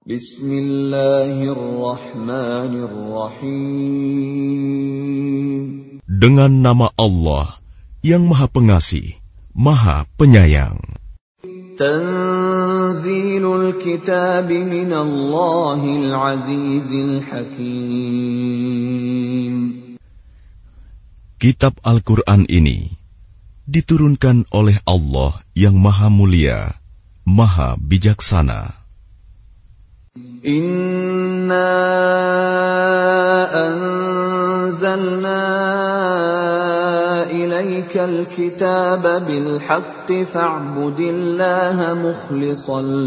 Bismillahirrahmanirrahim. Dengan nama Allah yang Maha Pengasih, Maha Penyayang. Tanzilul kitab minallahil azizil hakim. Kitab Al-Quran ini diturunkan oleh Allah yang Maha Mulia, Maha Bijaksana. Inna anzalna ilaikal kitaba bil haqqi fa'budillaha mukhlishan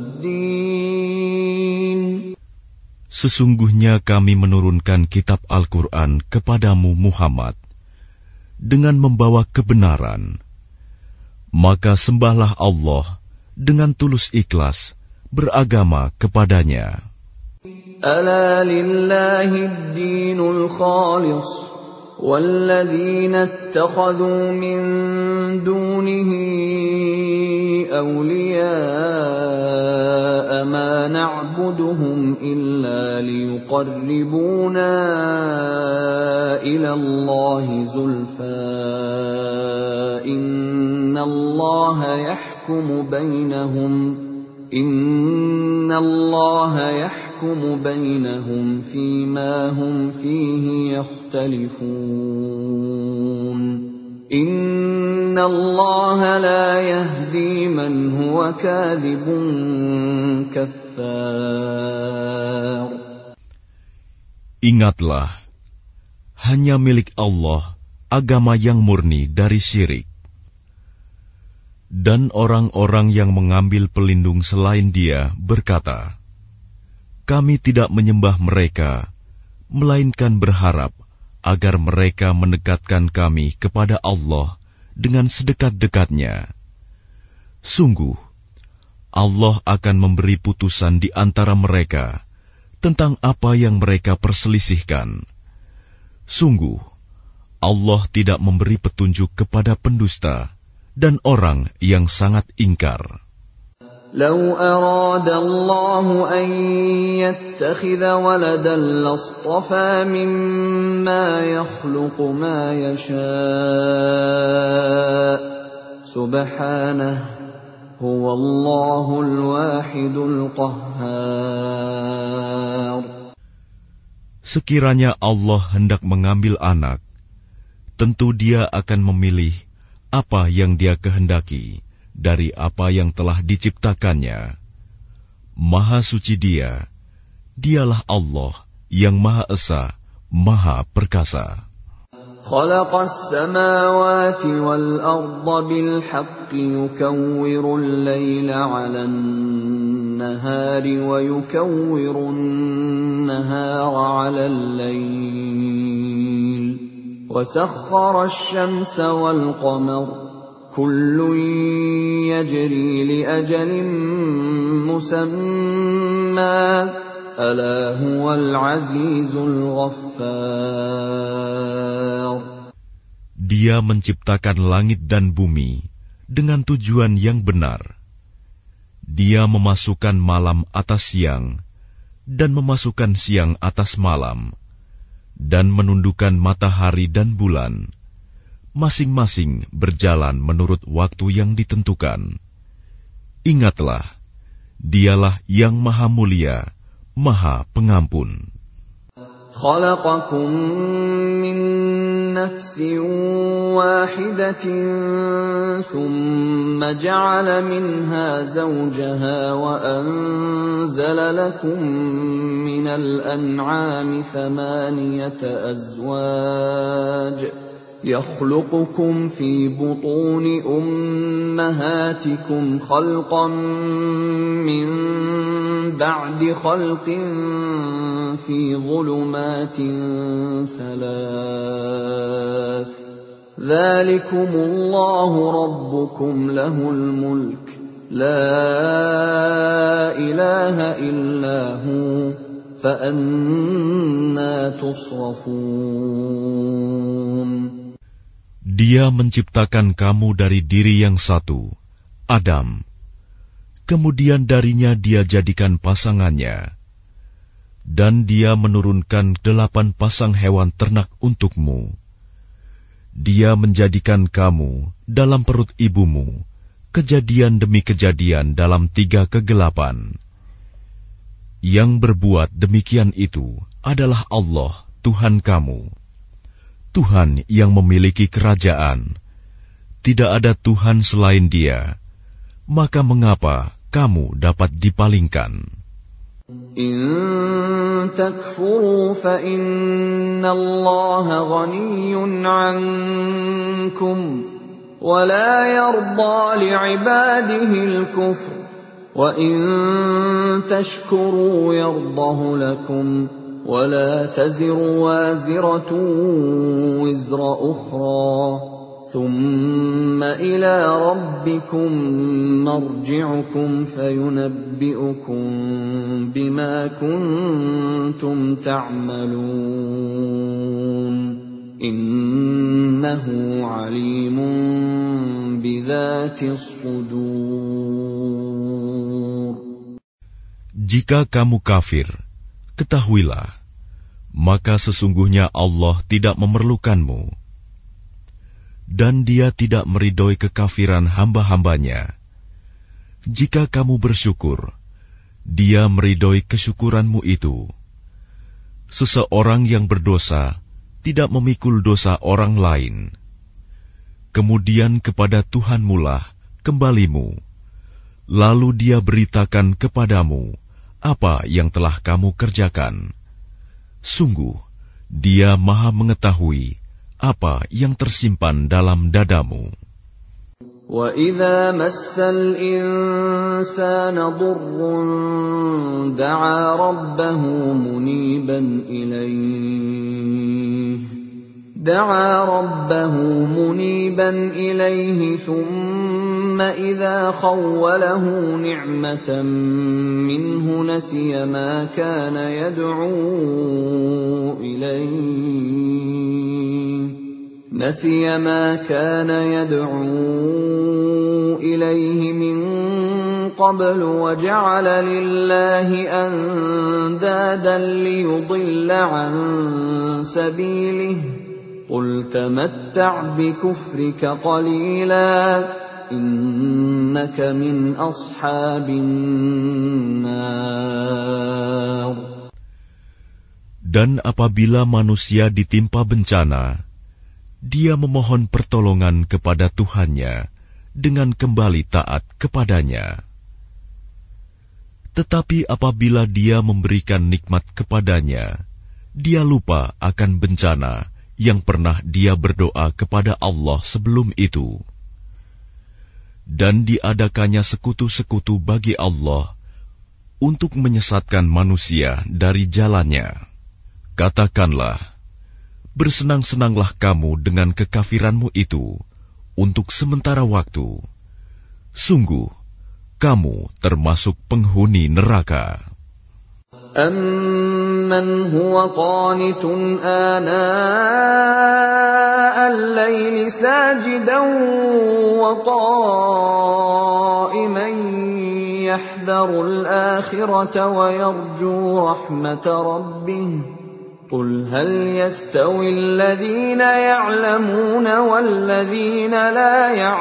lahuddin. Sesungguhnya kami menurunkan kitab Al-Quran kepadamu Muhammad dengan membawa kebenaran. Maka sembahlah Allah dengan tulus ikhlas beragama kepadanya. Ala lillahi ad-dinul khalis walladzina ittakhadhu min dunihi awliya'a ma na'buduhum illa liyuqarribuna ila Allahi zulfa innallaha yahkumu bainahum Inna Allah yahkumu bainahum fima hum fihi yakhtalifun. Inna Allah la yahdi man huwa kadhibun kaffar. Ingatlah, hanya milik Allah agama yang murni dari syirik. Dan orang-orang yang mengambil pelindung selain Dia berkata, kami tidak menyembah mereka, melainkan berharap agar mereka mendekatkan kami kepada Allah dengan sedekat-dekatnya. Sungguh, Allah akan memberi putusan di antara mereka tentang apa yang mereka perselisihkan. Sungguh, Allah tidak memberi petunjuk kepada pendusta dan orang yang sangat ingkar. Lau arada Allah an yattakhidha waladan lastafa mimma yakhluqu ma yasha' subhanahu huwallahul wahidul qahhar. Sekiranya Allah hendak mengambil anak, tentu Dia akan memilih apa yang Dia kehendaki dari apa yang telah diciptakannya. Maha suci Dia, Dialah Allah yang Maha Esa, Maha Perkasa. Khalaqas samawati wal arda bil haqqi yukawwiru al-laila 'alan nahari wa yukawwiru an-nahara 'alal layl. وسخر الشمس والقمر كل يجري لأجل مسمى ألا هو العزيز الغفار. Dia menciptakan langit dan bumi dengan tujuan yang benar. Dia memasukkan malam atas siang dan memasukkan siang atas malam, dan menundukkan matahari dan bulan, masing-masing berjalan menurut waktu yang ditentukan. Ingatlah, Dialah yang Maha Mulia, Maha Pengampun. Khalaqakum min nafsin wahidatin thumma ja'ala minha zawjaha wa anzala lakum minal an'ami thamaniyata azwaj يخلقكم في بطون أمهاتكم خلقا من بعد خلق في ظلمات ثلاث ذلكم الله ربكم له الملك لا إله إلا هو فأنا تصرفون. Dia menciptakan kamu dari diri yang satu, Adam. kemudian darinya dia jadikan pasangannya, dan dia menurunkan 8 pasang hewan ternak untukmu. Dia menjadikan kamu dalam perut ibumu kejadian demi kejadian dalam 3 kegelapan. Yang berbuat demikian itu adalah Allah, Tuhan kamu, Tuhan yang memiliki kerajaan. Tidak ada Tuhan selain Dia. Maka mengapa kamu dapat dipalingkan? In takfuru fa inna Allah ghaniyyun 'ankum wa la yarda li'ibadihi al-kufr wa in tashkuru yardahu lakum wa la taziru waziratun wizra ukhra ثم إلى ربكم مرجعكم فينبئكم بما كنتم تعملون إنه عليم بذات الصدور. Jika kamu kafir, ketahuilah, maka sesungguhnya Allah tidak memerlukanmu, dan Dia tidak meridhoi kekafiran hamba-hambanya. Jika kamu bersyukur, Dia meridhoi kesyukuranmu itu. Seseorang yang berdosa tidak memikul dosa orang lain. Kemudian kepada Tuhanmulah kembalimu, lalu Dia beritakan kepadamu apa yang telah kamu kerjakan. Sungguh, Dia Maha mengetahui apa yang tersimpan dalam dadamu. وَإِذَا مَسَّ الْإِنسَانَ ضُرٌّ دَعَا رَبَّهُ مُنِيبًا إِلَيْهِ ثُمَّ إِذَا خَوَّلَهُ نِعْمَةً مِّنْهُ نَسِيَ مَا كَانَ يدعو إليه من قبل وجعل لله أندادا ليضل عن سبيله قل تمتع بكفرك قليلا إنك من أصحاب النار. Dan apabila manusia ditimpa bencana, dia memohon pertolongan kepada Tuhannya dengan kembali taat kepadanya. Tetapi apabila dia memberikan nikmat kepadanya, dia lupa akan bencana yang pernah dia berdoa kepada Allah sebelum itu. Dan diadakannya sekutu-sekutu bagi Allah untuk menyesatkan manusia dari jalannya. Katakanlah, bersenang-senanglah kamu dengan kekafiranmu itu untuk sementara waktu. Sungguh, kamu termasuk penghuni neraka. أَمَّنْ هُوَ قَانِتٌ آنَاءَ اللَّيْلِ سَاجِدًا وَقَائِمًا يَحْذَرُ الْآخِرَةَ وَيَرْجُو رَحْمَةَ رَبِّهِ قُلْ هَلْ يَسْتَوِي الَّذِينَ يَعْلَمُونَ وَالَّذِينَ لَا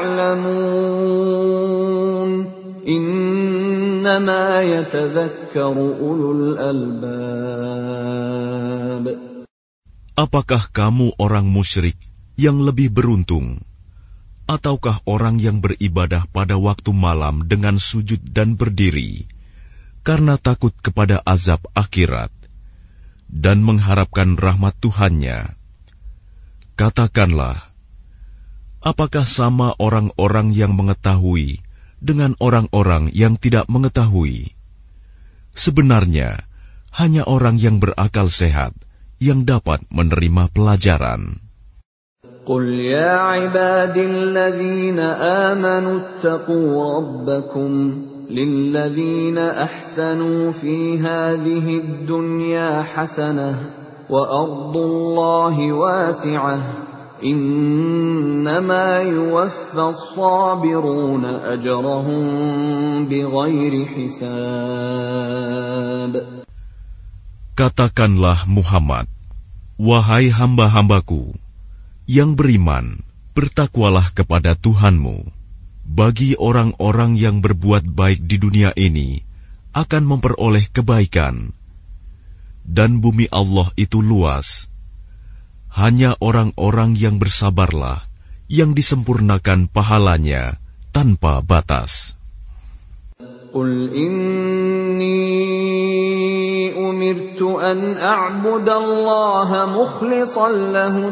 يَعْلَمُونَ إِنَّمَا يَتَذَكَّرُ أُولُو الْأَلْبَابِ. Apakah kamu orang musyrik yang lebih beruntung, ataukah orang yang beribadah pada waktu malam dengan sujud dan berdiri karena takut kepada azab akhirat dan mengharapkan rahmat Tuhannya? Katakanlah, apakah sama orang-orang yang mengetahui dengan orang-orang yang tidak mengetahui? Sebenarnya, hanya orang yang berakal sehat yang dapat menerima pelajaran. قُلْ يَا عِبَادِي الَّذِينَ آمَنُوا اتَّقُوا رَبَّكُمْ لِلَّذِينَ أَحْسَنُوا فِي هَذِهِ الدُّنْيَا حَسَنَةٌ وَأَرْضُ اللَّهِ وَاسِعَةٌ Innama yuwaffas sabiruna ajrahum bighairi hisab. Katakanlah Muhammad, wahai hamba-hambaku yang beriman, bertakwalah kepada Tuhanmu. Bagi orang-orang yang berbuat baik di dunia ini akan memperoleh kebaikan. Dan bumi Allah itu luas. Hanya orang-orang yang bersabarlah yang disempurnakan pahalanya tanpa batas. Qul inni umirtu an a'budallaha mukhlishan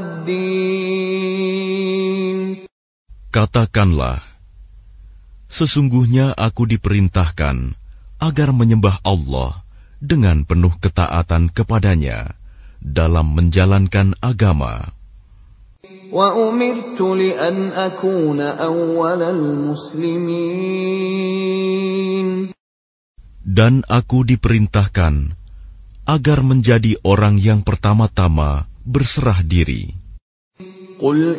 lahud-din. Katakanlah, sesungguhnya aku diperintahkan agar menyembah Allah dengan penuh ketaatan kepadanya dalam menjalankan agama. Wa umirtu li an akuna awwalal muslimin. Dan aku diperintahkan agar menjadi orang yang pertama-tama berserah diri. Qul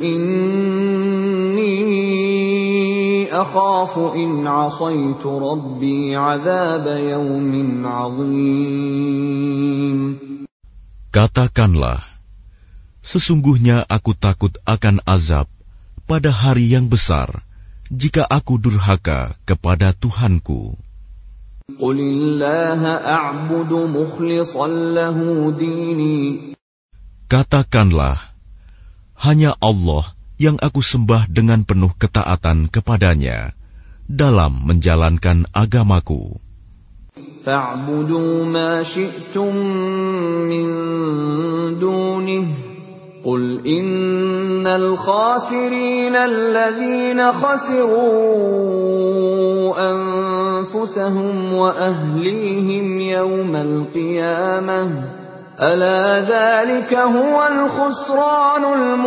inni akhafu in 'asaitu rabbi 'adzab yawmin 'adzim. Katakanlah, sesungguhnya aku takut akan azab pada hari yang besar jika aku durhaka kepada Tuhanku. Qulillaha a'budu mukhlishan lahu dini. Katakanlah, hanya Allah yang aku sembah dengan penuh ketaatan kepadanya dalam menjalankan agamaku. فَاعْبُدُوا مَا شِئْتُم مِّن دُونِهِ قُلْ إِنَّ الْخَاسِرِينَ الَّذِينَ خَسِرُوا أَنفُسَهُمْ وَأَهْلِيهِمْ يَوْمَ الْقِيَامَةِ أَلَا ذَلِكَ هُوَ الْخُسْرَانُ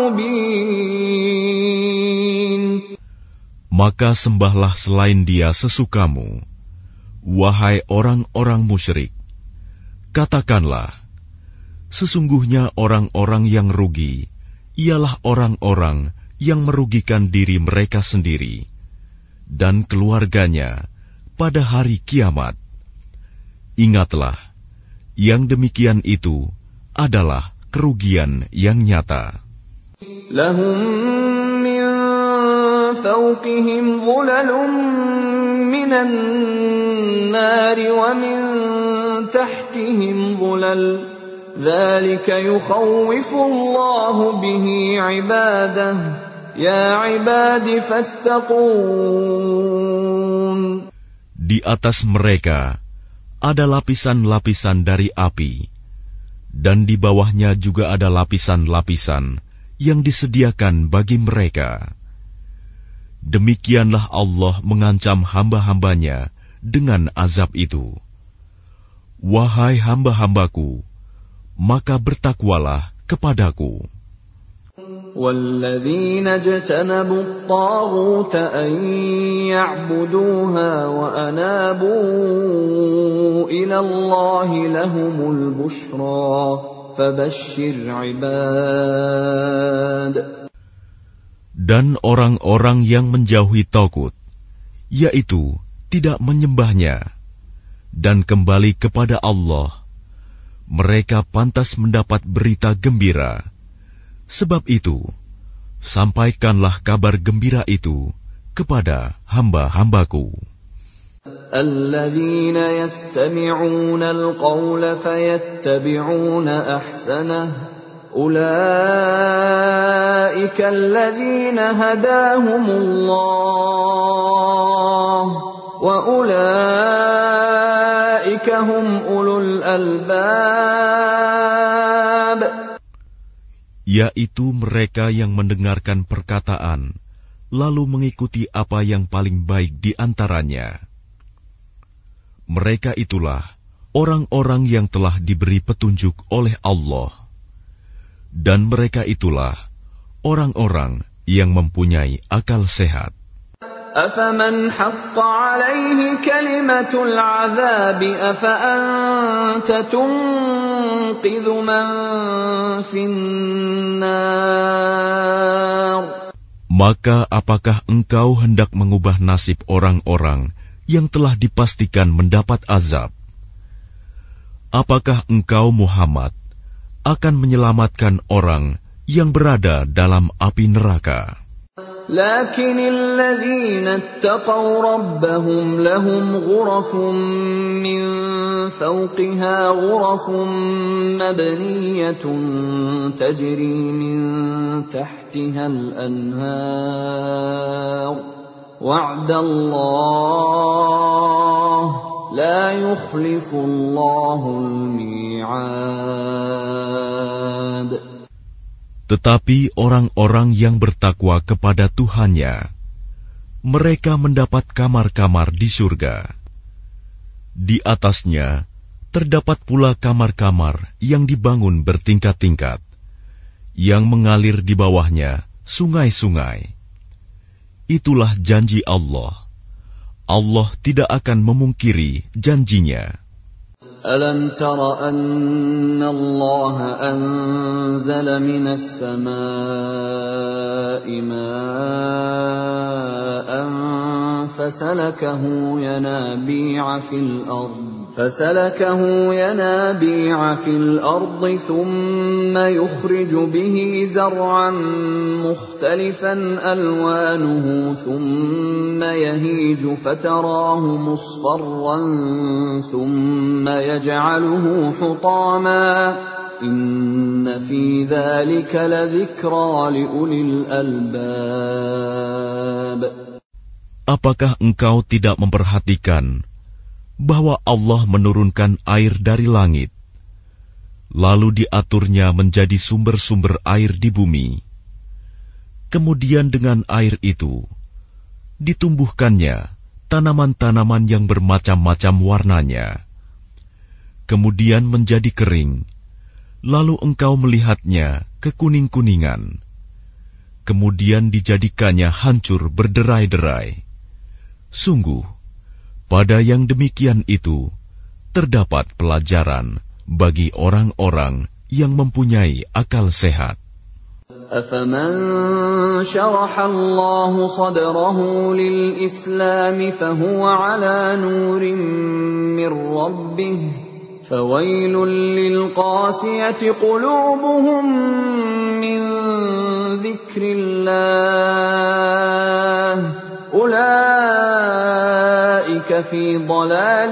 الْمُبِينُ. Maka sembahlah selain Dia sesukamu. Wahai orang-orang musyrik, katakanlah, sesungguhnya orang-orang yang rugi ialah orang-orang yang merugikan diri mereka sendiri dan keluarganya pada hari kiamat. Ingatlah, yang demikian itu adalah kerugian yang nyata. Lahum min fawqihim dhulalun minan nari wa min tahtihim dhulal. Dzalika yukhawwifu Allahu bihi 'ibadahu. Ya 'ibadi fattaqun. Di atas mereka ada lapisan-lapisan dari api, dan di bawahnya juga ada lapisan-lapisan yang disediakan bagi mereka. Demikianlah Allah mengancam hamba-hambanya dengan azab itu. Wahai hamba-hambaku, maka bertakwalah kepadaku. وَالَّذِينَ اجْتَنَبُوا الطَّاغُوتَ أَن يَعْبُدُوهَا وَأَنَابُوا إِلَى اللَّهِ لَهُمُ الْبُشْرَى فَبَشِّرْ عِبَادِ. Dan orang-orang yang menjauhi tagut, yaitu tidak menyembahnya, dan kembali kepada Allah, mereka pantas mendapat berita gembira. Sebab itu, sampaikanlah kabar gembira itu kepada hamba-hambaku. Alladzina yastami'una al-qawla fayattabi'una ahsanah. Ulaika alladzina hadahumullah wa ulaika hum ulul albab. Yaitu mereka yang mendengarkan perkataan, lalu mengikuti apa yang paling baik di antaranya. Mereka itulah orang-orang yang telah diberi petunjuk oleh Allah. Dan mereka itulah orang-orang yang mempunyai akal sehat. أَفَمَنْ حَقَّ عَلَيْهِ كَلِمَةُ الْعَذَابِ أَفَأَنْتَ تُنْقِذُ مَنْ فِي النَّارِ. Maka apakah engkau hendak mengubah nasib orang-orang yang telah dipastikan mendapat azab? Apakah engkau Muhammad akan menyelamatkan orang yang berada dalam api neraka? لكن الذين اتقوا ربهم لهم غرف من فوقها غرف مبنية تجري من تحتها الأنهار وعد الله لا يخلف الله الميعاد. Tetapi orang-orang yang bertakwa kepada Tuhannya, mereka mendapat kamar-kamar di surga. Di atasnya terdapat pula kamar-kamar yang dibangun bertingkat-tingkat, yang mengalir di bawahnya sungai-sungai. Itulah janji Allah. Allah tidak akan memungkiri janjinya. أَلَمْ تَرَ أَنَّ اللَّهَ أَنزَلَ مِنَ السَّمَاءِ مَاءً فَسَلَكَهُ يَنَابِيعَ فِي الْأَرْضِ ثُمَّ يُخْرِجُ بِهِ زَرْعًا مُخْتَلِفًا أَلْوَانُهُ ثُمَّ يَهِيجُ فَتَرَاهُ مُصْفَرًّا ثُمَّ يَجْعَلُهُ حُطَامًا إِنَّ فِي ذَلِكَ لَذِكْرَى لِأُولِي الْأَلْبَابِ. Apakah engkau tidak memperhatikan bahwa Allah menurunkan air dari langit, lalu diaturnya menjadi sumber-sumber air di bumi? Kemudian dengan air itu ditumbuhkannya tanaman-tanaman yang bermacam-macam warnanya. Kemudian menjadi kering, lalu engkau melihatnya kekuning-kuningan. Kemudian dijadikannya hancur berderai-derai. Sungguh, pada yang demikian itu terdapat pelajaran bagi orang-orang yang mempunyai akal sehat. أَفَمَنْ شَرَحَ اللَّهُ صَدْرَهُ لِلْإِسْلَامِ فَهُوَ عَلَى نُورٍ مِّن رَّبِّهِ فَوَيْلٌ لِّلْقَاسِيَةِ قُلُوبُهُم مِّن ذِكْرِ اللَّهِ أُولَٰئِكَ فِي ضَلَالٍ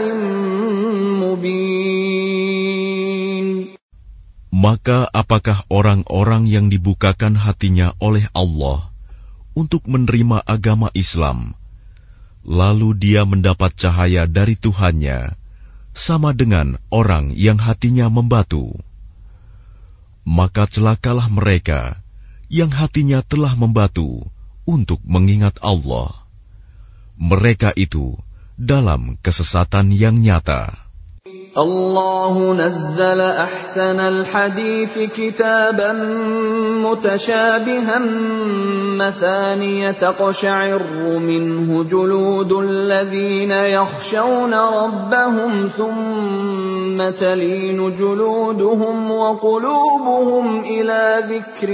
مُّبِينٍ. Maka apakah orang-orang yang dibukakan hatinya oleh Allah untuk menerima agama Islam, lalu dia mendapat cahaya dari Tuhannya, sama dengan orang yang hatinya membatu? Maka celakalah mereka yang hatinya telah membatu untuk mengingat Allah. Mereka itu dalam kesesatan yang nyata. الله نزل أحسن الحديث كتابا متشابها مثانية تقشعر منه جلود الذين يخشون ربهم ثم تلين جلودهم وقلوبهم إلى ذكر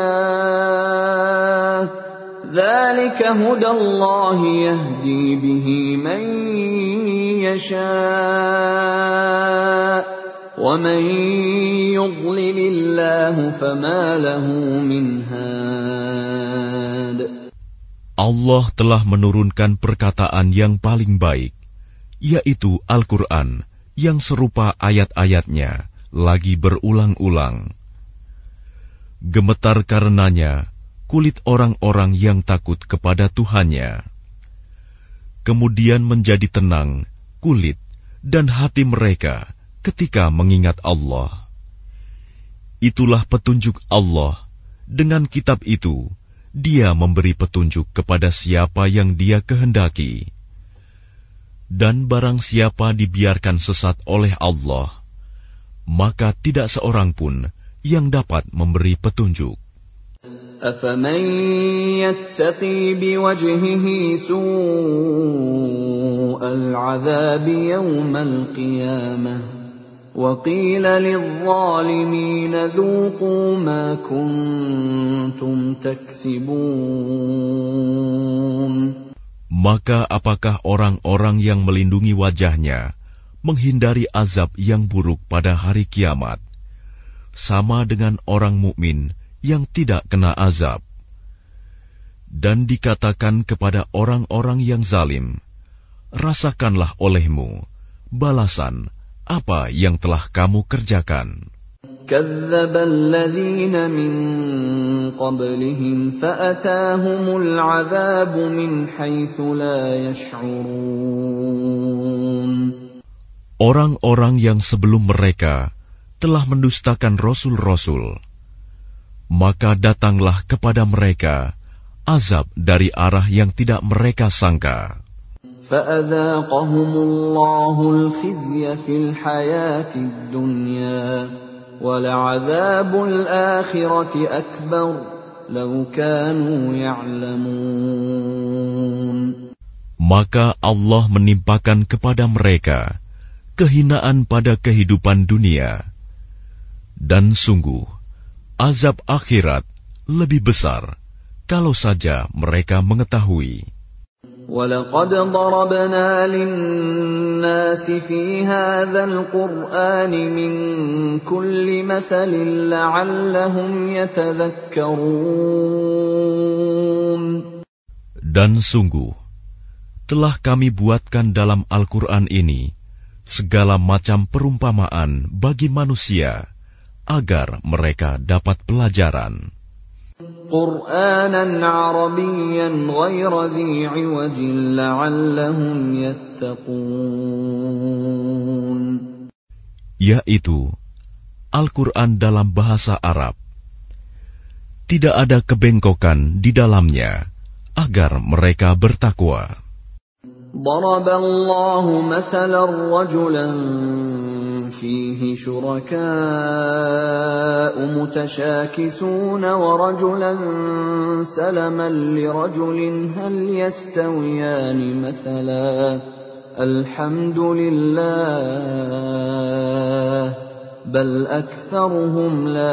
الله ذلك هدى الله يهدي به من يشاء ومن يضلل الله فما له من هاد. Allah telah menurunkan perkataan yang paling baik, yaitu Al-Quran yang serupa ayat-ayatnya lagi berulang-ulang. Gemetar karenanya kulit orang-orang yang takut kepada Tuhannya. Kemudian menjadi tenang kulit dan hati mereka ketika mengingat Allah. Itulah petunjuk Allah. Dengan kitab itu, Dia memberi petunjuk kepada siapa yang Dia kehendaki. Dan barang siapa dibiarkan sesat oleh Allah, maka tidak seorang pun yang dapat memberi petunjuk. أَفَمَنْ يَتَّقِي بِوَجْهِهِ سُوءَ الْعَذَابِ يَوْمَ الْقِيَامَةِ وَقِيلَ لِلظَّالِمِينَ ذُوقُوا مَا كُنتُمْ تَكْسِبُونَ. Maka apakah orang-orang yang melindungi wajahnya menghindari azab yang buruk pada hari kiamat, sama dengan orang mukmin yang tidak kena azab? Dan dikatakan kepada orang-orang yang zalim, rasakanlah olehmu balasan apa yang telah kamu kerjakan. كَذَّبَ الَّذِينَ مِن قَبْلِهِمْ فَأَتَاهُمُ الْعَذَابُ مِنْ حَيْثُ لَا يَشْعُرُونَ. Orang-orang yang sebelum mereka telah mendustakan rasul-rasul, maka datanglah kepada mereka azab dari arah yang tidak mereka sangka. فَأَذَاقَهُمُ اللَّهُ الْخِزْيَ فِي الْحَيَاةِ الدُّنْيَا وَلَعَذَابُ الْآخِرَةِ أَكْبَرُ لَوْ كَانُوا يَعْلَمُونَ. Maka Allah menimpakan kepada mereka kehinaan pada kehidupan dunia, dan sungguh azab akhirat lebih besar kalau saja mereka mengetahui. وَلَقَدْ ضَرَبْنَا لِلنَّاسِ فِي هَذَا الْقُرْآنِ مِنْ كُلِّ مَثَلٍ لَعَلَّهُمْ يَتَذَكَّرُونَ. Dan sungguh telah kami buatkan dalam Al-Quran ini segala macam perumpamaan bagi manusia agar mereka dapat pelajaran. قُرْآنًا عَرَبِيًّا غَيْرَ ذِي عِوَجٍ لَعَلَّهُمْ يَتَّقُونَ. Yaitu Al-Quran dalam bahasa Arab. Tidak ada kebengkokan di dalamnya agar mereka bertakwa. ضَرَبَ اللَّهُ مَثَلًا رَجُلًا فِيهِ شُرَكَاءُ مُتَشَاكِسُونَ وَرَجُلًا سَلَمًا لِرَجُلٍ هَلْ يَسْتَوِيَانِ مَثَلًا الْحَمْدُ لِلَّهِ بَلْ أَكْثَرُهُمْ لَا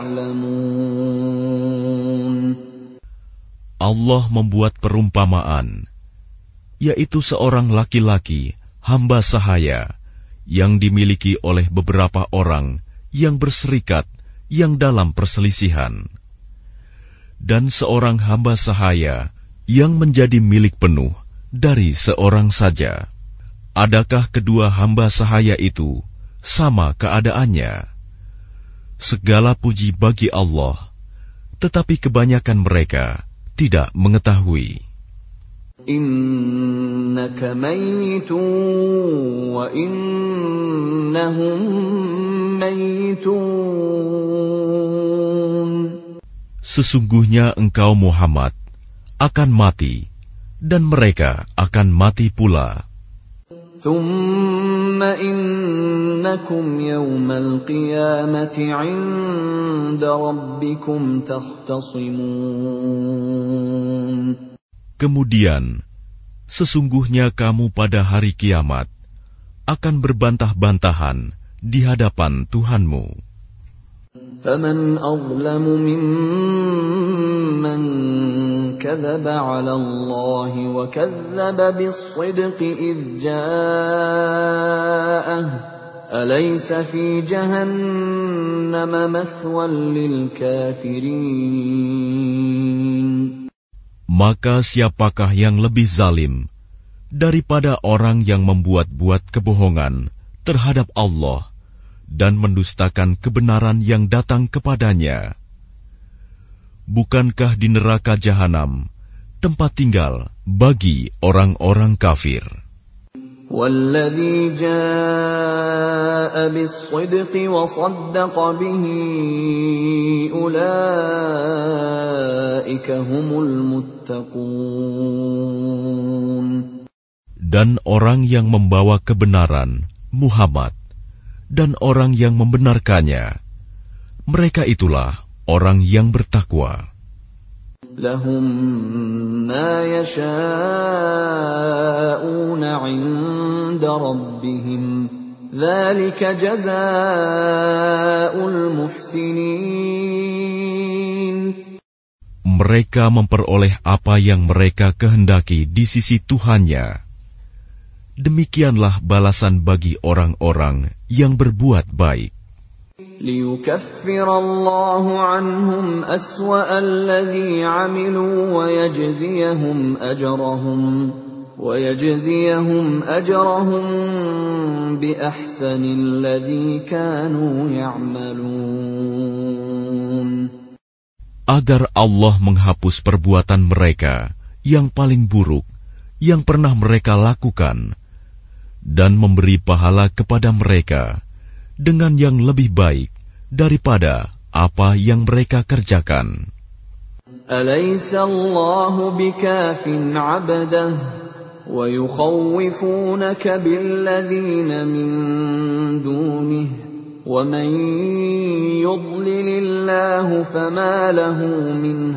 يَعْلَمُونَ. Allah membuat perumpamaan, yaitu seorang laki-laki hamba sahaya yang dimiliki oleh beberapa orang yang berserikat yang dalam perselisihan, dan seorang hamba sahaya yang menjadi milik penuh dari seorang saja. Adakah kedua hamba sahaya itu sama keadaannya? Segala puji bagi Allah, tetapi kebanyakan mereka tidak mengetahui. إِنَّكَ مَيِّتٌ وَإِنَّهُم مَّيِّتُونَ. Sesungguhnya engkau Muhammad akan mati, dan mereka akan mati pula. ثُمَّ إِنَّكُمْ يَوْمَ الْقِيَامَةِ عِندَ رَبِّكُمْ تَخْتَصِمُونَ. Kemudian, sesungguhnya kamu pada hari kiamat akan berbantah-bantahan di hadapan Tuhanmu. فَمَنْ أَظْلَمُ مِمَّنْ كَذَبَ عَلَى اللَّهِ وَكَذَّبَ بِالصِّدْقِ إِذْ جَاءَهُ أَلَيْسَ فِي جَهَنَّمَ مَثْوًى لِلْكَافِرِينَ. Maka siapakah yang lebih zalim daripada orang yang membuat-buat kebohongan terhadap Allah dan mendustakan kebenaran yang datang kepadanya? Bukankah di neraka jahanam tempat tinggal bagi orang-orang kafir? وَالَّذِي جَاءَ بِالصِّدْقِ وَصَدَّقَ بِهِ أُولَئِكَ هُمُ الْمُتَّقُونَ. Dan orang yang membawa kebenaran, Muhammad, dan orang yang membenarkannya, mereka itulah orang yang bertakwa. لَهُم مَّا يَشَاءُونَ عِندَ رَبِّهِمْ ذلك جزاء المحسنين. Mereka memperoleh apa yang mereka kehendaki di sisi Tuhannya. Demikianlah balasan bagi orang-orang yang berbuat baik. ليكفر الله عنهم أسوأ الذي عملوا ويجزيهم أجرهم بأحسن الذي كانوا يعملون. Agar Allah menghapus perbuatan mereka yang paling buruk yang pernah mereka lakukan dan memberi pahala kepada mereka dengan yang lebih baik daripada apa yang mereka kerjakan. Alaysa Allahu bikafin 'abdah wa yukhawwifunaka billadhina min dunihi wa man yudlilillahu fama lahu min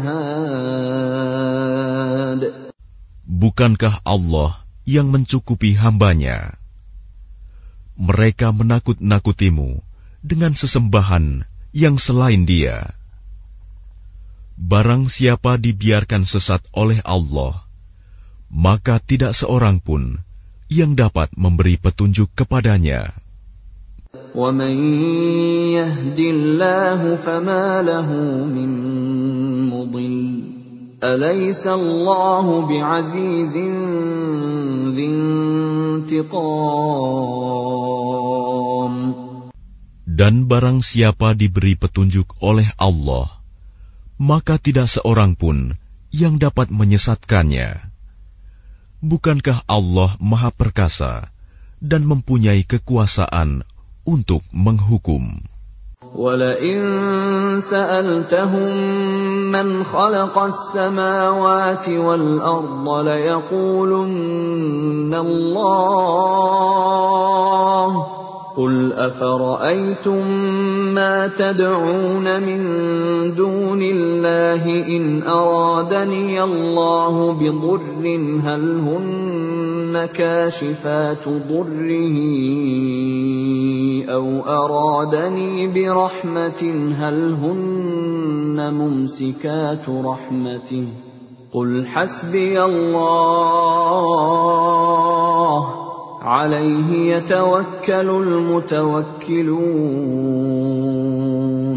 had. Bukankah Allah yang mencukupi hambanya? Mereka menakut-nakutimu dengan sesembahan yang selain Dia. Barang siapa dibiarkan sesat oleh Allah, maka tidak seorang pun yang dapat memberi petunjuk kepadanya. وَمَن يَهْدِ اللَّهُ فَمَا لَهُ مِن مُّضِلٍّ أَلَيْسَ اللَّهُ بِعَزِيزٍ ذِي انتِقَامٍ. Dan barang siapa diberi petunjuk oleh Allah, maka tidak seorang pun yang dapat menyesatkannya. Bukankah Allah Maha Perkasa dan mempunyai kekuasaan untuk menghukum? وَلَئِن سَأَلْتَهُم مَّنْ خَلَقَ السَّمَاوَاتِ وَالْأَرْضَ لَيَقُولُنَّ اللَّهُ قُلْ أَفَرَأَيْتُم مَّا تَدْعُونَ مِن دُونِ اللَّهِ إِنْ أَرَادَنِيَ اللَّهُ بِضُرٍّ هَلْ هُنَّ كَاشِفَاتُ ضُرِّهِ أَوْ أَرَادَنِي بِرَحْمَةٍ هَلْ هُنَّ مُمْسِكَاتُ رَحْمَتِهِ قُلْ حَسْبِيَ اللَّهُ عَلَيْهِ يَتَوَكَّلُ الْمُتَوَكِّلُونَ.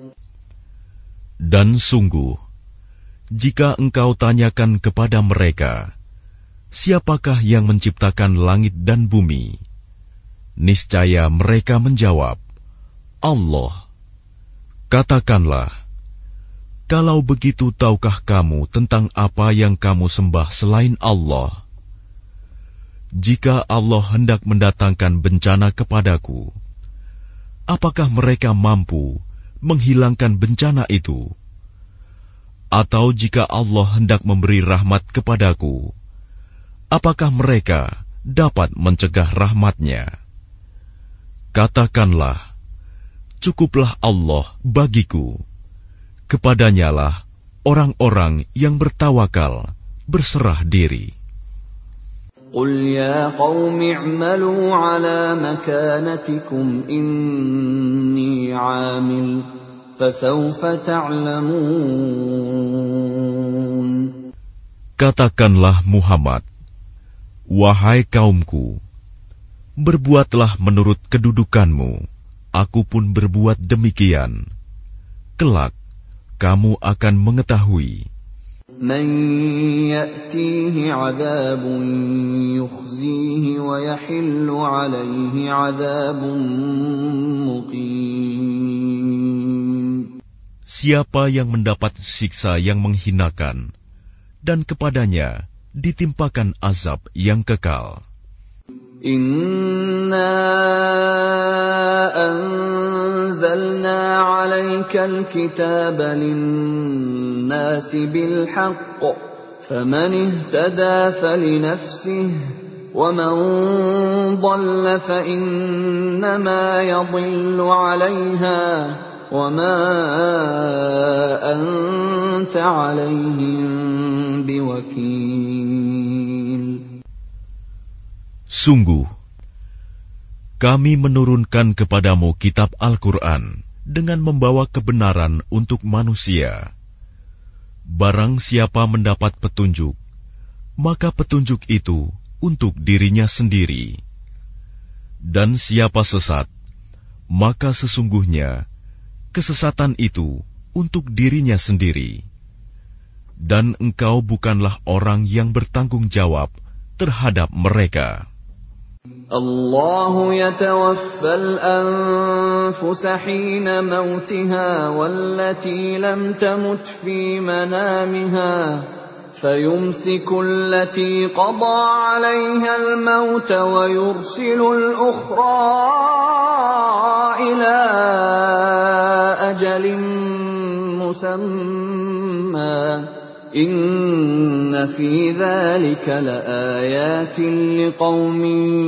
Dan sungguh, jika engkau tanyakan kepada mereka, siapakah yang menciptakan langit dan bumi? Niscaya mereka menjawab, Allah. Katakanlah, kalau begitu tahukah kamu tentang apa yang kamu sembah selain Allah? Jika Allah hendak mendatangkan bencana kepadaku, apakah mereka mampu menghilangkan bencana itu? Atau jika Allah hendak memberi rahmat kepadaku, apakah mereka dapat mencegah rahmat-Nya? Katakanlah, cukuplah Allah bagiku. Kepadanyalah orang-orang yang bertawakal berserah diri. قُلْ يَا قَوْمِ اعْمَلُوا عَلَى مَكَانَتِكُمْ إِنِّي عَامِلٌ فَسَوْفَ تَعْلَمُونَ. Katakanlah Muhammad, wahai kaumku, berbuatlah menurut kedudukanmu, aku pun berbuat demikian. Kelak, kamu akan mengetahui. مَنْ يَأْتِيهِ عَذَابٌ يُخْزِيهِ وَيَحِلُّ عَلَيْهِ عَذَابٌ مُقِيمٌ. Siapa yang mendapat siksa yang menghinakan, dan kepadanya ditimpakan azab yang kekal. Inna anzalna 'alaikal kitaba lin-nasi bil haqq faman ihtada falinafsihi wa man dhalla fa innama yadhillu 'alayha wa ma anta 'alayhim biwakil. Sungguh, Kami menurunkan kepadamu kitab Al-Quran dengan membawa kebenaran untuk manusia. Barang siapa mendapat petunjuk, maka petunjuk itu untuk dirinya sendiri. Dan siapa sesat, maka sesungguhnya kesesatan itu untuk dirinya sendiri. Dan engkau bukanlah orang yang bertanggung jawab terhadap mereka. الله يتوفى الأنفس حين موتها والتي لم تمت في منامها فيمسك التي قضى عليها الموت ويرسل الأخرى إلى أجل مسمى إن في ذلك لآيات لقوم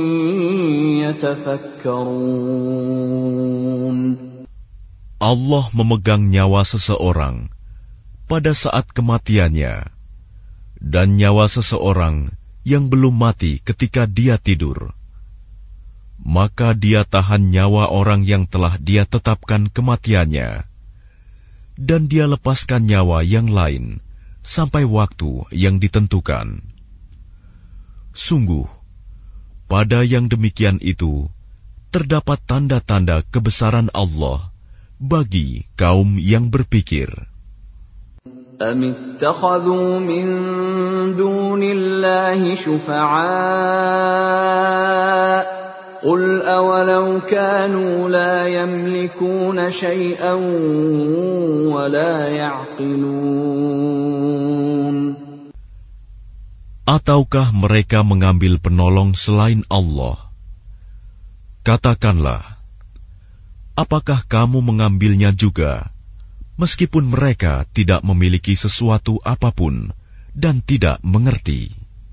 يتفكرون. Allah memegang nyawa seseorang pada saat kematiannya, dan nyawa seseorang yang belum mati ketika dia tidur. Maka dia tahan nyawa orang yang telah dia tetapkan kematiannya, dan dia lepaskan nyawa yang lain sampai waktu yang ditentukan. Sungguh, pada yang demikian itu terdapat tanda-tanda kebesaran Allah bagi kaum yang berpikir. أَمِ اتَّخَذُوا مِن دُونِ اللَّهِ شُفَعَاءَ قُلْ أَوَلَوْ كَانُوا لَا يَمْلِكُونَ شَيْئًا وَلَا يَعْقِلُونَ. Ataukah mereka mengambil penolong selain Allah? Katakanlah, apakah kamu mengambilnya juga, meskipun mereka tidak memiliki sesuatu apapun dan tidak mengerti?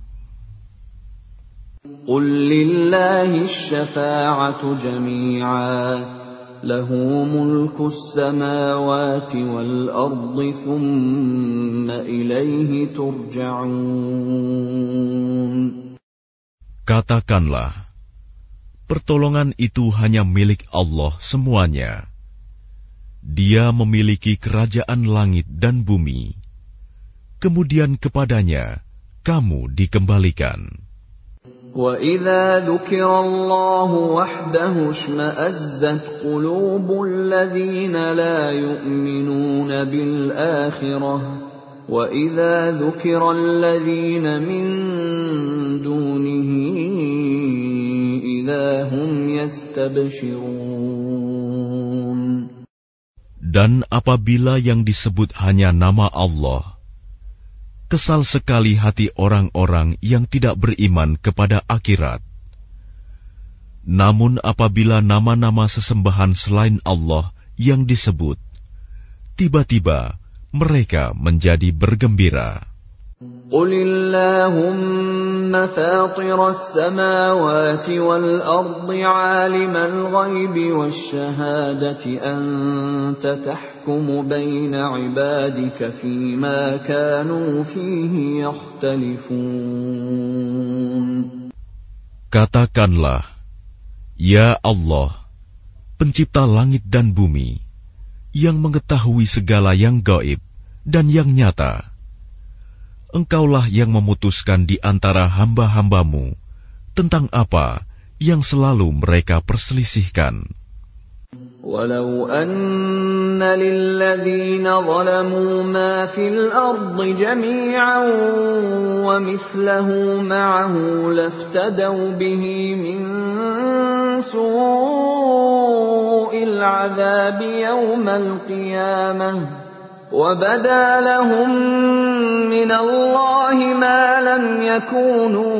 قُلْ لِلَّهِ الشَّفَاعَةُ جَمِيعًا لَهُ مُلْكُ السَّمَاوَاتِ وَالْأَرْضِ ثُمَّ إِلَيْهِ تُرْجَعُونَ. Katakanlah, pertolongan itu hanya milik Allah semuanya. Dia memiliki kerajaan langit dan bumi. Kemudian kepadanya kamu dikembalikan. وَإِذَا ذُكِرَ اللَّهُ وَحْدَهُ اشْمَأَزَّتْ قُلُوبُ الَّذِينَ لَا يُؤْمِنُونَ بِالْآخِرَةِ وَإِذَا ذُكِرَ الَّذِينَ مِن دُونِهِ إِذَا هُمْ يَسْتَبْشِرُونَ. Dan apabila yang disebut hanya nama Allah, kesal sekali hati orang-orang yang tidak beriman kepada akhirat. Namun apabila nama-nama sesembahan selain Allah yang disebut, tiba-tiba mereka menjadi bergembira. قُلِ اللَّهُمَّ فَاطِرَ السَّمَاوَاتِ وَالْأَرْضِ عَالِمَ الْغَيْبِ وَالشَّهَادَةِ أَنْتَ تَحْكُمُ بَيْنَ عِبَادِكَ فِيمَا كَانُوا فِيهِ يَخْتَلِفُونَ. Katakanlah, Ya Allah, pencipta langit dan bumi, yang mengetahui segala yang gaib dan yang nyata, Engkaulah yang memutuskan di antara hamba-hambamu tentang apa yang selalu mereka perselisihkan. وَلَوْ أَنَّ لِلَّذِينَ ظَلَمُوا مَا فِي الْأَرْضِ جَمِيعًا وَمِثْلَهُ مَعَهُ لَافْتَدَوْا بِهِ مِنْ سُوءِ الْعَذَابِ يَوْمَ الْقِيَامَةِ وَبَدَا لَهُم مِّنَ اللَّهِ مَا لَمْ يَكُونُوا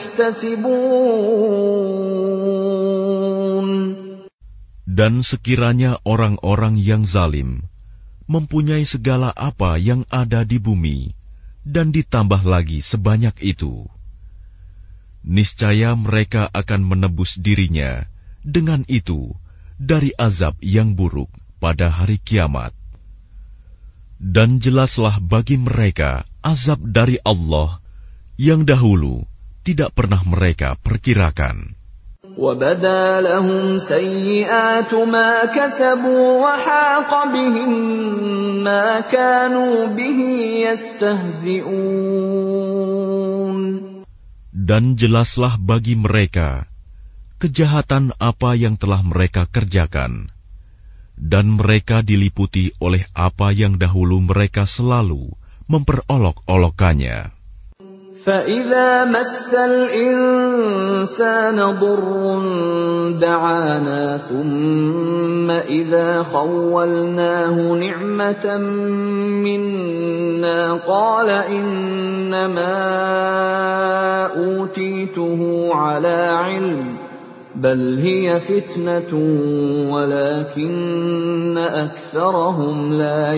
يَحْتَسِبُونَ. Dan sekiranya orang-orang yang zalim mempunyai segala apa yang ada di bumi dan ditambah lagi sebanyak itu, niscaya mereka akan menebus dirinya dengan itu dari azab yang buruk pada hari kiamat. Dan jelaslah bagi mereka azab dari Allah yang dahulu tidak pernah mereka perkirakan. وَبَدَا لَهُمْ سَيِّئَاتُ مَا كَسَبُوا وَحَاقَ بِهِم مَّا كَانُوا بِهِ يَسْتَهْزِئُونَ. Dan jelaslah bagi mereka kejahatan apa yang telah mereka kerjakan, dan mereka diliputi oleh apa yang dahulu mereka selalu memperolok-olokkannya. فَإِذَا مَسَّ الْإِنسَانَ ضُرٌّ دَعَانَا ثُمَّ إِذَا خَوَّلْنَاهُ نِعْمَةً مِنَّا قَالَ إِنَّمَا أُوتِيتُهُ عَلَى عِلْمٍ بَلْ هِيَ فِتْنَةٌ وَلَكِنَّ أَكْثَرَهُمْ لَا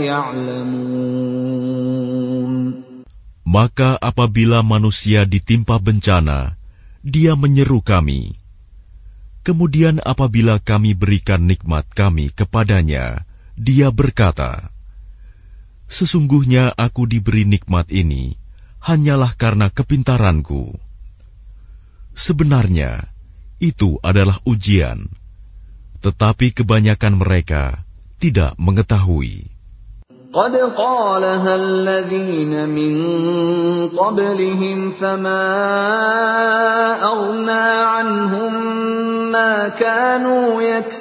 يَعْلَمُونَ. Maka apabila manusia ditimpa bencana, dia menyeru kami. Kemudian apabila kami berikan nikmat kami kepadanya, dia berkata, "Sesungguhnya aku diberi nikmat ini hanyalah karena kepintaranku." Sebenarnya, itu adalah ujian, tetapi kebanyakan mereka tidak mengetahui. قَدْ قَالَهَا الَّذِينَ مِن قَبْلِهِمْ فَمَا أَغْنَىٰ عَنْهُم مَّا كَانُوا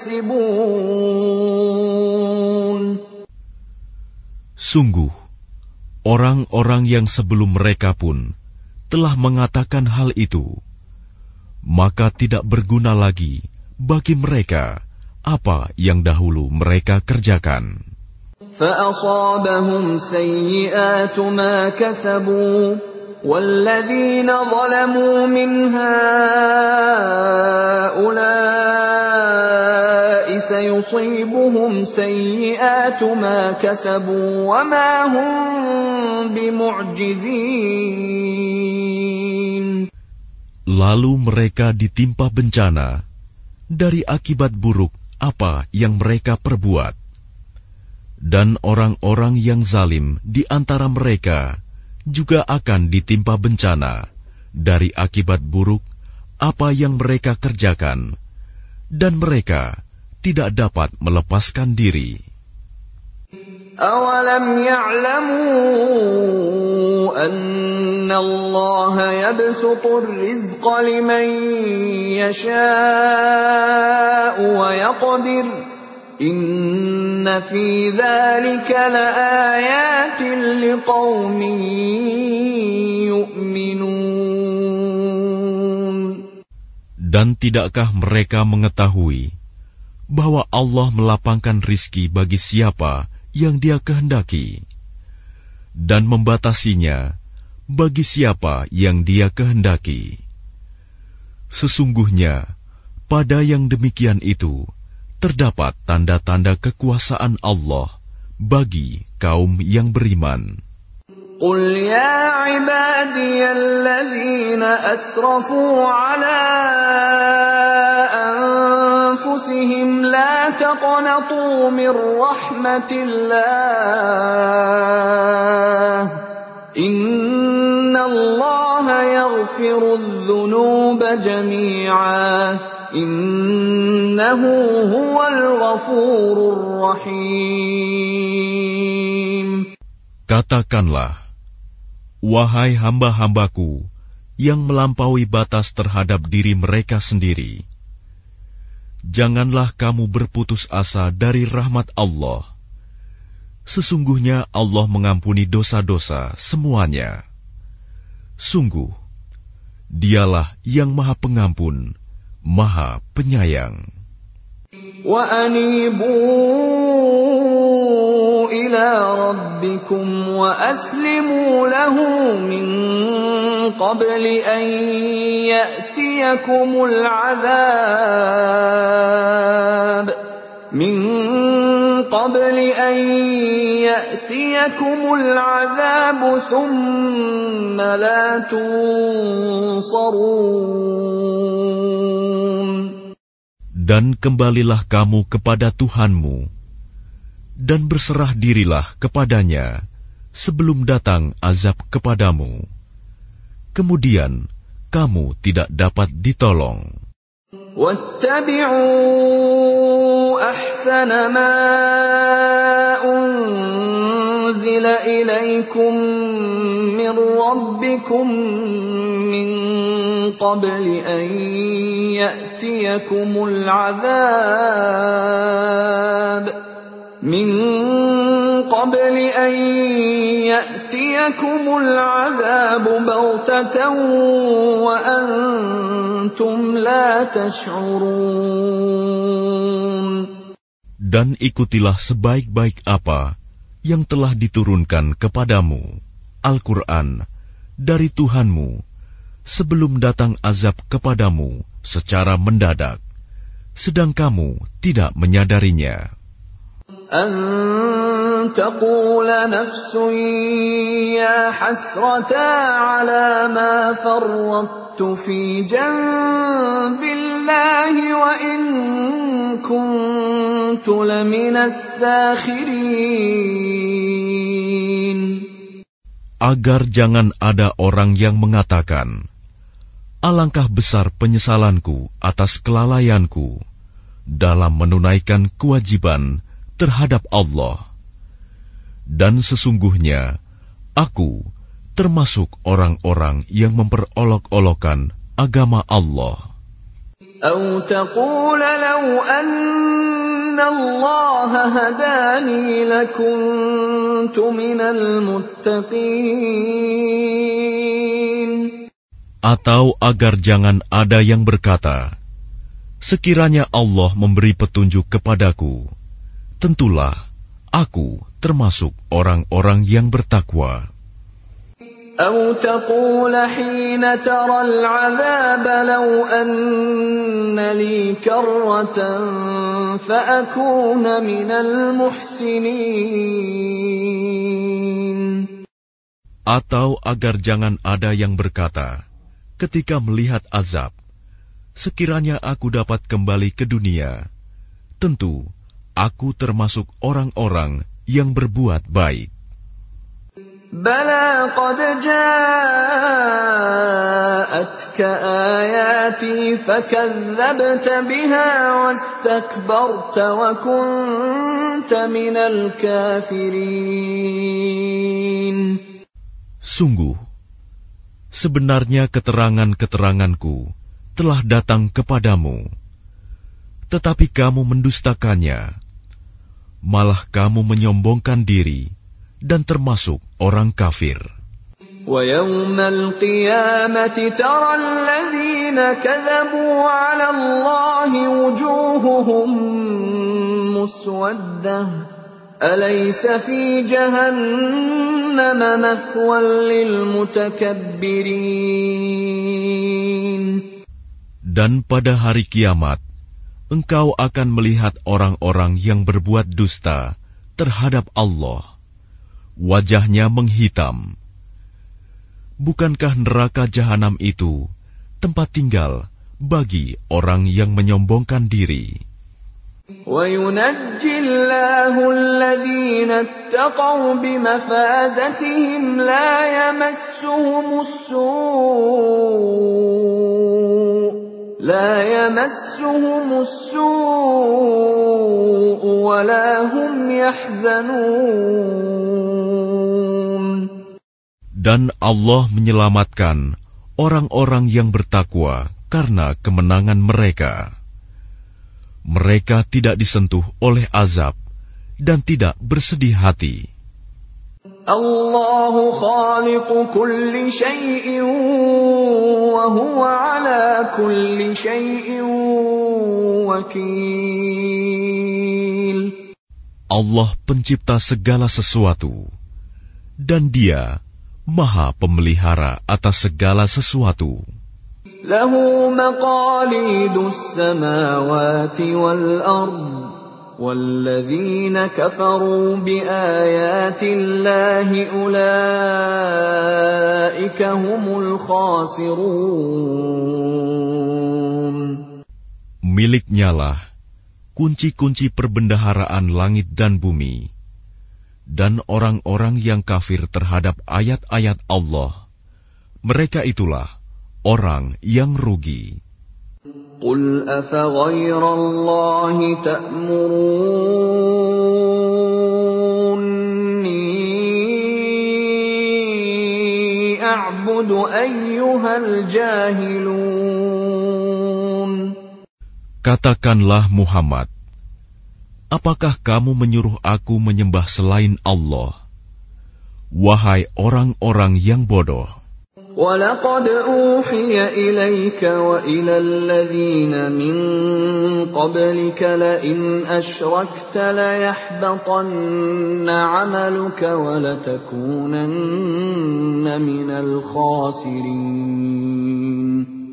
يَكْسِبُونَ. Sungguh, orang-orang yang sebelum mereka pun telah mengatakan hal itu, maka tidak berguna lagi bagi mereka apa yang dahulu mereka kerjakan. فَأَصَابَهُمْ سَيِّئَاتُ مَا كَسَبُوا وَالَّذِينَ ظَلَمُوا مِنْ هَٰؤُلَاءِ سَيُصِيبُهُمْ سَيِّئَاتُ مَا كَسَبُوا وَمَا هُمْ بِمُعْجِزِينَ. Lalu mereka ditimpa bencana dari akibat buruk apa yang mereka perbuat. Dan orang-orang yang zalim di antara mereka juga akan ditimpa bencana dari akibat buruk apa yang mereka kerjakan, dan mereka tidak dapat melepaskan diri. أَوَلَمْ يَعْلَمُوا أَنَّ اللَّهَ يَبْسُطُ الرِّزْقَ لِمَن يَشَاءُ وَيَقْدِرُ إِنَّ فِي ذَلِكَ لَآيَاتٍ لِقَوْمٍ يُؤْمِنُونَ. Dan tidakkah mereka mengetahui bahwa Allah melapangkan rizki bagi siapa yang Dia kehendaki, dan membatasinya bagi siapa yang Dia kehendaki? Sesungguhnya pada yang demikian itu terdapat tanda-tanda kekuasaan Allah bagi kaum yang beriman. قُلْ يَا عِبَادِيَ الَّذِينَ أَسْرَفُوا عَلَىٰ أَنفُسِهِمْ لَا تَقْنَطُوا مِن رَّحْمَةِ اللَّهِ إِنَّ اللَّهَ يَغْفِرُ الذُّنُوبَ جَمِيعًا إِنَّهُ هُوَ الْغَفُورُ الرَّحِيمُ. Katakanlah, wahai hamba-hambaku yang melampaui batas terhadap diri mereka sendiri, janganlah kamu berputus asa dari rahmat Allah. Sesungguhnya Allah mengampuni dosa-dosa semuanya. Sungguh, Dialah yang Maha Pengampun, Maha Penyayang. وَأَنِيبُوا إِلَىٰ رَبِّكُمْ وَأَسْلِمُوا لَهُ مِن قَبْلِ أَن يَأْتِيَكُمُ الْعَذَابُ ثُمَّ لَا تُنصَرُونَ. Dan kembalilah kamu kepada Tuhanmu, dan berserah dirilah kepadanya sebelum datang azab kepadamu. Kemudian kamu tidak dapat ditolong. واتبعوا أحسن ما أنزل إليكم من ربكم من قبل أن يأتيكم العذاب بغتة وأنتم لا تشعرون. Dan ikutilah sebaik-baik apa yang telah diturunkan kepadamu, Al-Quran, dari Tuhanmu, sebelum datang azab kepadamu secara mendadak, sedang kamu tidak menyadarinya. أن تقول نفس يا حسرتا على ما فرطت في جنب الله وإن كنت لمن الساخرين. Agar jangan ada orang yang mengatakan, alangkah besar penyesalanku atas kelalaianku dalam menunaikan kewajiban terhadap Allah. Dan sesungguhnya, aku termasuk orang-orang yang memperolok-olokkan agama Allah. أو تقول لو أن الله هداني لكنت من المتقين. Atau agar jangan ada yang berkata, sekiranya Allah memberi petunjuk kepadaku, tentulah aku termasuk orang-orang yang bertakwa. أو تقول حين ترى العذاب لو أن لي كرة فأكون من المحسنين. Atau agar jangan ada yang berkata, ketika melihat azab, sekiranya aku dapat kembali ke dunia, tentu aku termasuk orang-orang yang berbuat baik. بلى قد جاءتك آياتي فكذبت بها واستكبرت وكنت من الكافرين. Sungguh, sebenarnya keterangan-keteranganku telah datang kepadamu, tetapi kamu mendustakannya, malah kamu menyombongkan diri dan termasuk orang kafir. وَيَوْمَ الْقِيَامَةِ تَرَى الَّذِينَ كَذَبُوا عَلَى اللَّهِ وُجُوهُهُمْ مُسْوَدَّةٌ أَلَيْسَ فِي جَهَنَّمَ مَثْوًى لِلْمُتَكَبِّرِينَ. Dan pada hari kiamat, engkau akan melihat orang-orang yang berbuat dusta terhadap Allah. Wajahnya menghitam. Bukankah neraka jahanam itu tempat tinggal bagi orang yang menyombongkan diri? وَيُنَجِّي اللَّهُ الَّذِينَ اتَّقَوْا بِمَفَازَتِهِمْ لا يمسهم السوء ولا هم يحزنون. Dan Allah menyelamatkan orang-orang yang bertakwa karena kemenangan mereka. Mereka tidak disentuh oleh azab dan tidak bersedih hati. Allahu khaliqu kulli syai'in wa huwa ala kulli syai'in wakil. Allah pencipta segala sesuatu, dan Dia Maha Pemelihara atas segala sesuatu. Lahu maqalidus samawati wal ard. وَالَّذِينَ كَفَرُوا بِآيَاتِ اللَّهِ أُولَئِكَ هُمُ الْخَاسِرُونَ. Miliknyalah kunci-kunci perbendaharaan langit dan bumi, dan orang-orang yang kafir terhadap ayat-ayat Allah, mereka itulah orang yang rugi. قل أفغير الله تأمروني أعبد أيها الجاهلون. Katakanlah Muhammad, apakah kamu menyuruh aku menyembah selain Allah? Wahai orang-orang yang bodoh. وَلَقَدْ أُوحِيَ إِلَيْكَ وَإِلَى الَّذِينَ مِن قَبْلِكَ لَئِنْ أَشْرَكْتَ لَيَحْبَطَنَّ عَمَلُكَ وَلَتَكُونَنَّ مِنَ الْخَاسِرِينَ.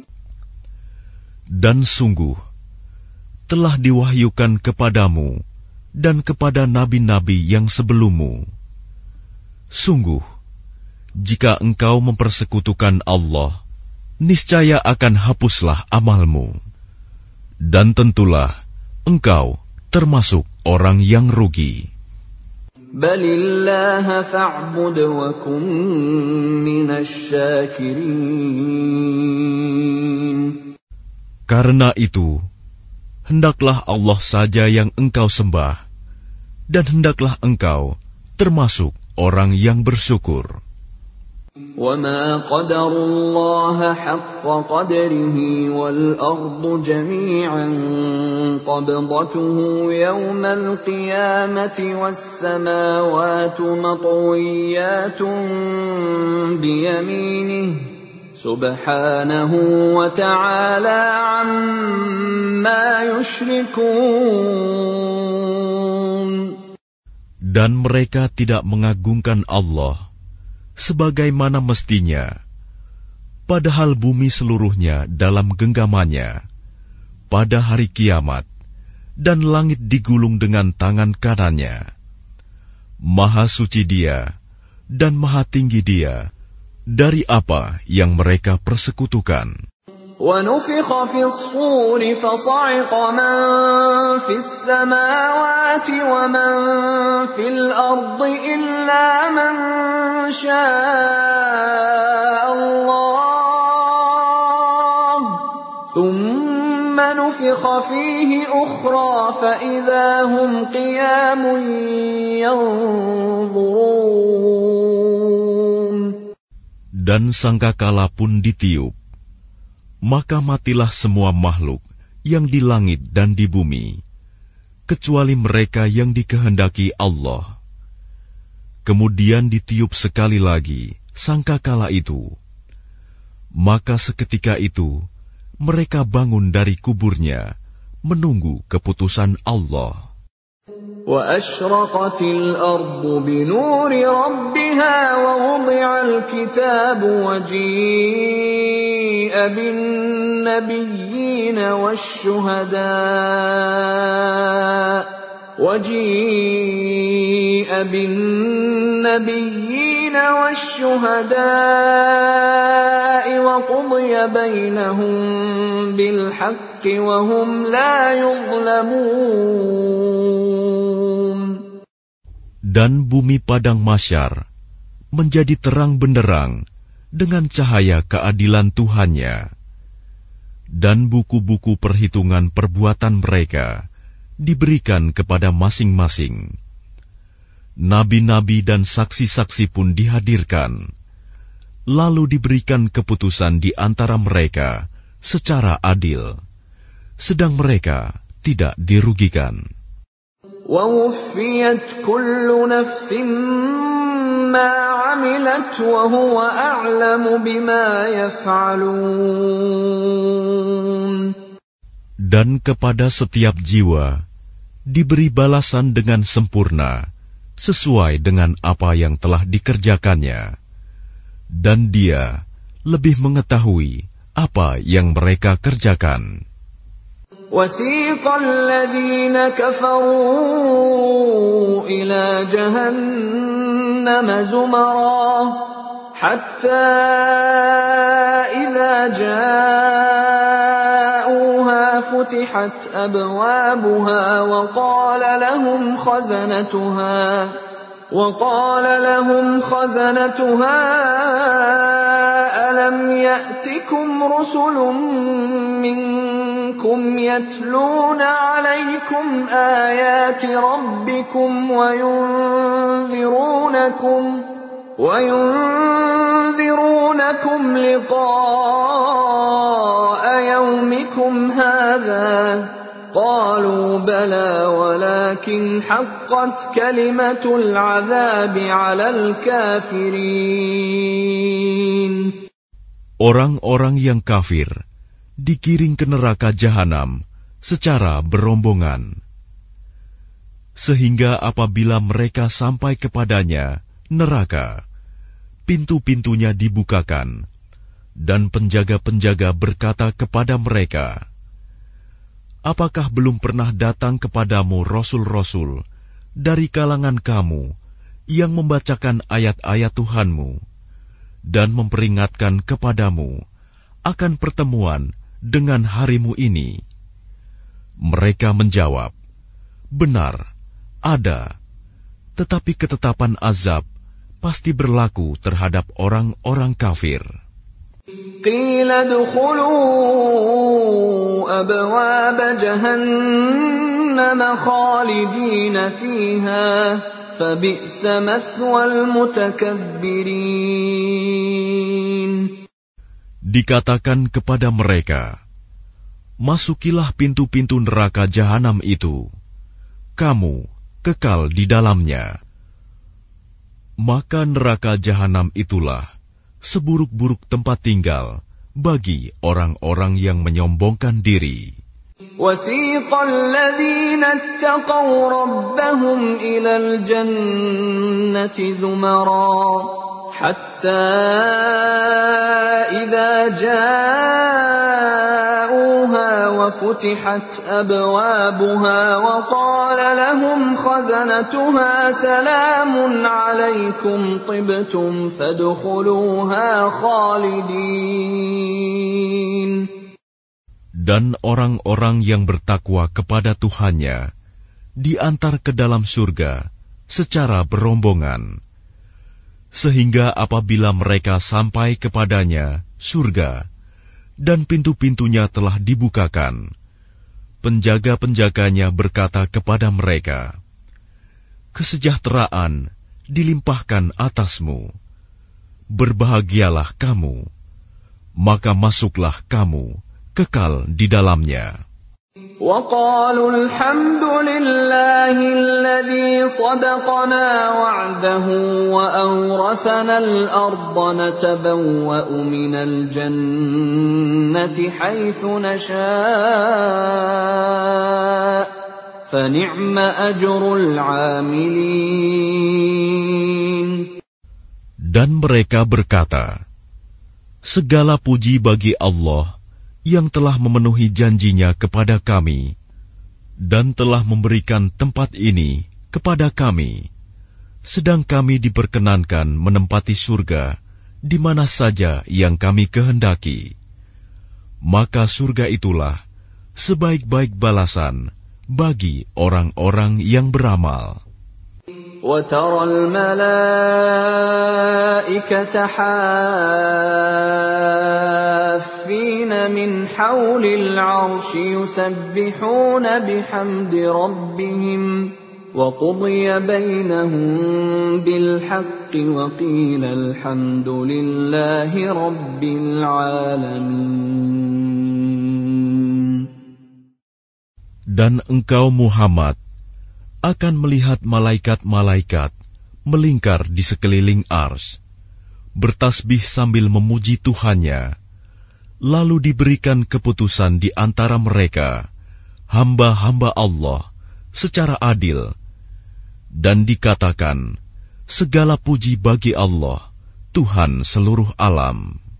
Dan sungguh, telah diwahyukan kepadamu dan kepada nabi-nabi yang sebelummu. Sungguh, jika engkau mempersekutukan Allah, niscaya akan hapuslah amalmu. Dan tentulah engkau termasuk orang yang rugi. Balillaha fa'bud wa kun minasyakirin. Karena itu, hendaklah Allah saja yang engkau sembah, dan hendaklah engkau termasuk orang yang bersyukur. وَمَا قَدَرُوا اللَّهَ حَقَّ قَدْرِهِ وَالْأَرْضُ جَمِيعًا قَبْضَتُهُ يَوْمَ الْقِيَامَةِ وَالسَّمَاوَاتُ مَطْوِيَّاتٌ بِيَمِينِهِ سُبْحَانَهُ وَتَعَالَى عَمَّا يُشْرِكُونَ. Dan mereka tidak mengagungkan Allah sebagaimana mestinya, padahal bumi seluruhnya dalam genggamannya pada hari kiamat, dan langit digulung dengan tangan kanannya. Maha suci Dia dan maha tinggi Dia dari apa yang mereka persekutukan. وَنُفِخَ فِي الصُّورِ فَصَعِقَ مَن فِي السَّمَاوَاتِ وَمَن فِي الْأَرْضِ إِلَّا مَن شَاءَ اللَّهُ ثُمَّ نُفِخَ فِيهِ أُخْرَى فَإِذَا هُمْ قِيَامٌ يَنظُرُونَ. Dan sangkakala pun ditiup, maka matilah semua makhluk yang di langit dan di bumi, kecuali mereka yang dikehendaki Allah. Kemudian ditiup sekali lagi sangkakala itu, maka seketika itu mereka bangun dari kuburnya menunggu keputusan Allah. وَأَشْرَقَتِ الْأَرْضُ بِنُورِ رَبِّهَا وَوُضِعَ الْكِتَابُ وَجِيءَ بِالنَّبِيِّينَ وَالشُّهَدَاءِ وَقُضِيَ بَيْنَهُم بِالْحَقِّ وَهُمْ لَا يُظْلَمُونَ. Dan bumi padang mahsyar menjadi terang benderang dengan cahaya keadilan Tuhannya, dan buku-buku perhitungan perbuatan mereka diberikan kepada masing-masing. Nabi-nabi dan saksi-saksi pun dihadirkan, lalu diberikan keputusan di antara mereka secara adil, sedang mereka tidak dirugikan. وَوُفِّيَتْ كُلُّ نَفْسٍ مَّا عَمِلَتْ وَهُوَ أَعْلَمُ بِمَا يَفْعَلُونَ. Dan kepada setiap jiwa diberi balasan dengan sempurna sesuai dengan apa yang telah dikerjakannya, dan Dia lebih mengetahui apa yang mereka kerjakan. وَسِيقَ الَّذِينَ كَفَرُوا إِلَى جَهَنَّمَ زُمَرًا حَتَّى إِذَا جَاءُوهَا فُتِحَتْ أَبْوَابُهَا وقال لهم خزنتها ألم يأتكم رسل منكم منكم يتلون عليكم آيات ربكم وينذرونكم لقاء يومكم هذا قالوا بلى ولكن حقت كلمة العذاب على الكافرين. Orang-orang yang kafir digiring ke neraka jahanam secara berombongan, sehingga apabila mereka sampai kepadanya, neraka, pintu-pintunya dibukakan, dan penjaga-penjaga berkata kepada mereka, apakah belum pernah datang kepadamu rasul-rasul dari kalangan kamu yang membacakan ayat-ayat Tuhanmu dan memperingatkan kepadamu akan pertemuan dengan harimu ini? Mereka menjawab, benar, ada, tetapi ketetapan azab pasti berlaku terhadap orang-orang kafir. Qila dukhulu abwab jahannam khalidina fiha fabi'sa mathwal mutakabbirin. Dikatakan kepada mereka, masukilah pintu-pintu neraka jahanam itu, kamu kekal di dalamnya. Maka neraka jahanam itulah seburuk-buruk tempat tinggal bagi orang-orang yang menyombongkan diri. وَسِيقَ الَّذِينَ اتَّقَوْا رَبَّهُمْ إِلَى الْجَنَّةِ زُمَرًا حَتَّى إِذَا جَاءُوهَا وَفُتِحَتْ أَبْوَابُهَا وَقَالَ لَهُمْ خَزَنَتُهَا سَلَامٌ عَلَيْكُمْ طِبْتُمْ فَادْخُلُوهَا خَالِدِينَ. Dan orang-orang yang bertakwa kepada Tuhannya diantar ke dalam surga secara berombongan, sehingga apabila mereka sampai kepadanya, surga, dan pintu-pintunya telah dibukakan, penjaga-penjaganya berkata kepada mereka, kesejahteraan dilimpahkan atasmu, berbahagialah kamu, maka masuklah kamu kekal di dalamnya. وَقَالُوا الْحَمْدُ لِلَّهِ الَّذِي صَدَقَنَا وَعْدَهُ وَأَوْرَثَنَا الْأَرْضَ نَتَبَوَّأُ مِنَ الْجَنَّةِ حَيْثُ نَشَاءُ فَنِعْمَ أَجْرُ الْعَامِلِينَ. Dan mereka berkata, segala puji bagi Allah yang telah memenuhi janjinya kepada kami dan telah memberikan tempat ini kepada kami, sedang kami diperkenankan menempati surga di mana saja yang kami kehendaki. Maka surga itulah sebaik-baik balasan bagi orang-orang yang beramal. وَتَرَى الْمَلَائِكَةَ حَافِّينَ مِنْ حَوْلِ الْعَرْشِ يُسَبِّحُونَ بِحَمْدِ رَبِّهِمْ وَقُضِيَ بَيْنَهُم بِالْحَقِّ وَقِيلَ الْحَمْدُ لِلَّهِ رَبِّ الْعَالَمِينَ. Dan engkau Muhammad akan melihat malaikat-malaikat melingkar di sekeliling ars, bertasbih sambil memuji Tuhannya. Lalu diberikan keputusan di antara mereka, hamba-hamba Allah, secara adil. Dan dikatakan, segala puji bagi Allah, Tuhan seluruh alam.